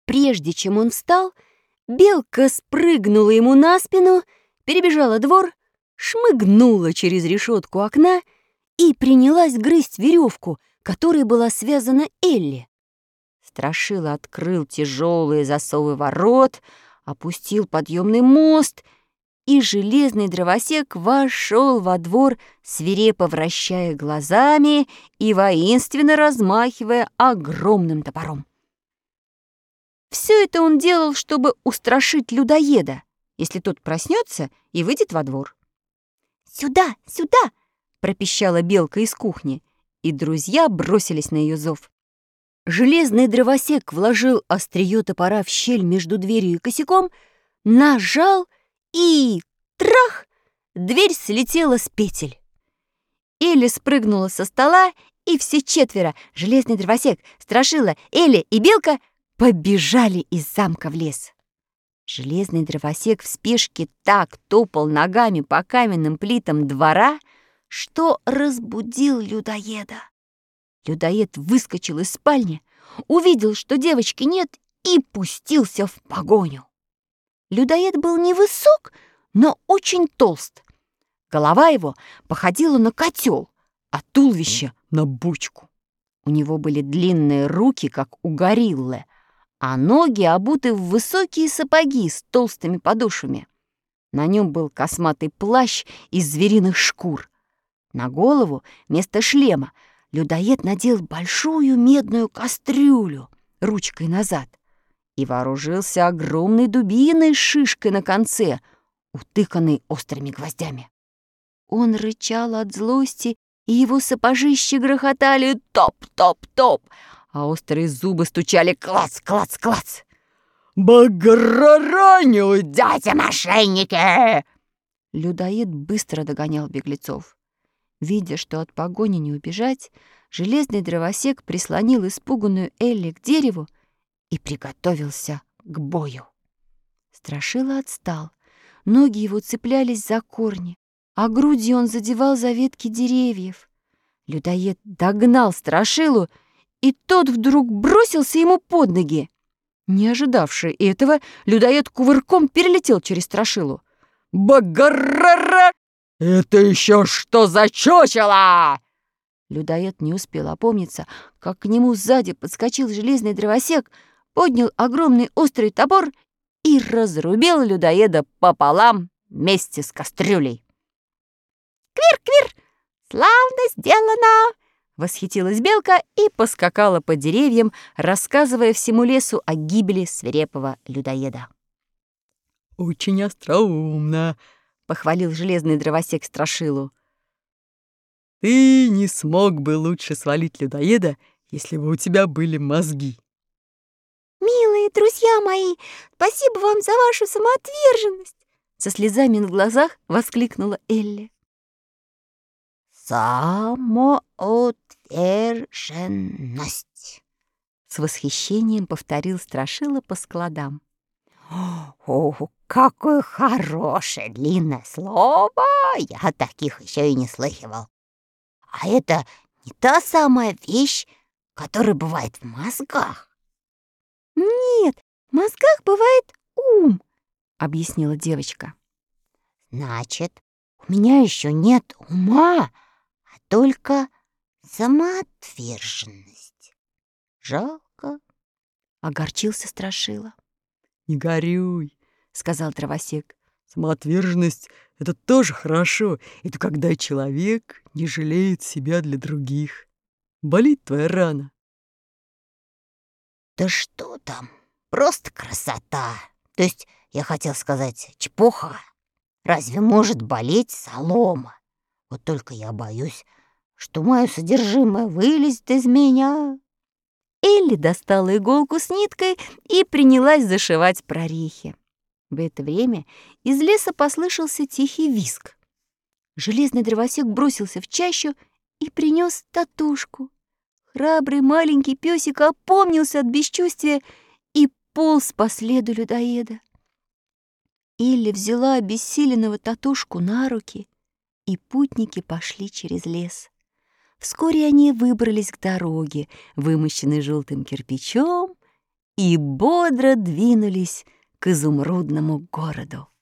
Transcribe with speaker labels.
Speaker 1: прежде чем он встал, белка спрыгнула ему на спину, перебежала двор, шмыгнула через решетку окна и принялась грызть веревку, которой была связана Элли. Страшила открыл тяжелые засовы ворот, опустил подъемный мост, и железный дровосек вошел во двор, свирепо вращая глазами и воинственно размахивая огромным топором. Все это он делал, чтобы устрашить людоеда, если тот проснется и выйдет во двор. «Сюда, сюда!» — пропищала белка из кухни, и друзья бросились на ее зов. Железный дровосек вложил острие топора в щель между дверью и косяком, нажал и трах! Дверь слетела с петель. Элли спрыгнула со стола, и все четверо — железный дровосек, Страшила, Элли и белка — побежали из замка в лес. Железный дровосек в спешке так топал ногами по каменным плитам двора, что разбудил людоеда. Людоед выскочил из спальни, увидел, что девочки нет, и пустился в погоню. Людоед был невысок, но очень толст. Голова его походила на котел, а туловище — на бочку. У него были длинные руки, как у гориллы, а ноги обуты в высокие сапоги с толстыми подошвами. На нем был косматый плащ из звериных шкур. На голову вместо шлема людоед надел большую медную кастрюлю ручкой назад и вооружился огромной дубиной с шишкой на конце, утыканной острыми гвоздями. Он рычал от злости, и его сапожищи грохотали топ-топ-топ, а острые зубы стучали клац-клац-клац. «Баграра, не уйдете, мошенники!» Людоед быстро догонял беглецов. Видя, что от погони не убежать, железный дровосек прислонил испуганную Элли к дереву и приготовился к бою. Страшила отстал. Ноги его цеплялись за корни, а грудью он задевал за ветки деревьев. Людоед догнал Страшилу, и тот вдруг бросился ему под ноги. Не ожидавший этого, людоед кувырком перелетел через Страшилу. «Багарара! Это еще что за чучело?» Людоед не успел опомниться, как к нему сзади подскочил железный дровосек, поднял огромный острый топор и разрубил людоеда пополам вместе с кастрюлей. «Квир-квир! Славно сделано!» — восхитилась белка и поскакала по деревьям, рассказывая всему лесу о гибели свирепого людоеда.
Speaker 2: «Очень остроумно!»
Speaker 1: — похвалил железный дровосек Страшилу.
Speaker 2: «Ты не смог бы лучше свалить людоеда, если бы у тебя были мозги».
Speaker 1: «Милые друзья мои, спасибо вам за вашу самоотверженность!» Со слезами на глазах воскликнула Элли. «Самоотверженность!» С восхищением повторил Страшила по складам. «О, какое хорошее длинное слово! Я таких еще и не слыхивал. А это не та самая вещь, которая бывает в мозгах?» «Нет, в мозгах бывает ум», — объяснила девочка. «Значит, у меня еще нет ума, а только самоотверженность. Жалко», — огорчился Страшила.
Speaker 2: «Не горюй», —
Speaker 1: сказал дровосек.
Speaker 2: «Самоотверженность — это тоже хорошо. Это когда человек не жалеет себя для других. Болит твоя рана».
Speaker 3: «Да что там? Просто красота. То есть, я хотел сказать, чепуха. Разве может болеть солома? Вот только я боюсь, что мое содержимое вылезет из меня».
Speaker 1: Элли достала иголку с ниткой и принялась зашивать прорехи. В это время из леса послышался тихий визг. Железный дровосек бросился в чащу и принес татушку. Храбрый маленький песик опомнился от бесчувствия и полз по следу людоеда. Элли взяла обессиленного татушку на руки, и путники пошли через лес. Вскоре они выбрались к дороге, вымощенной желтым кирпичом, и бодро двинулись к изумрудному городу.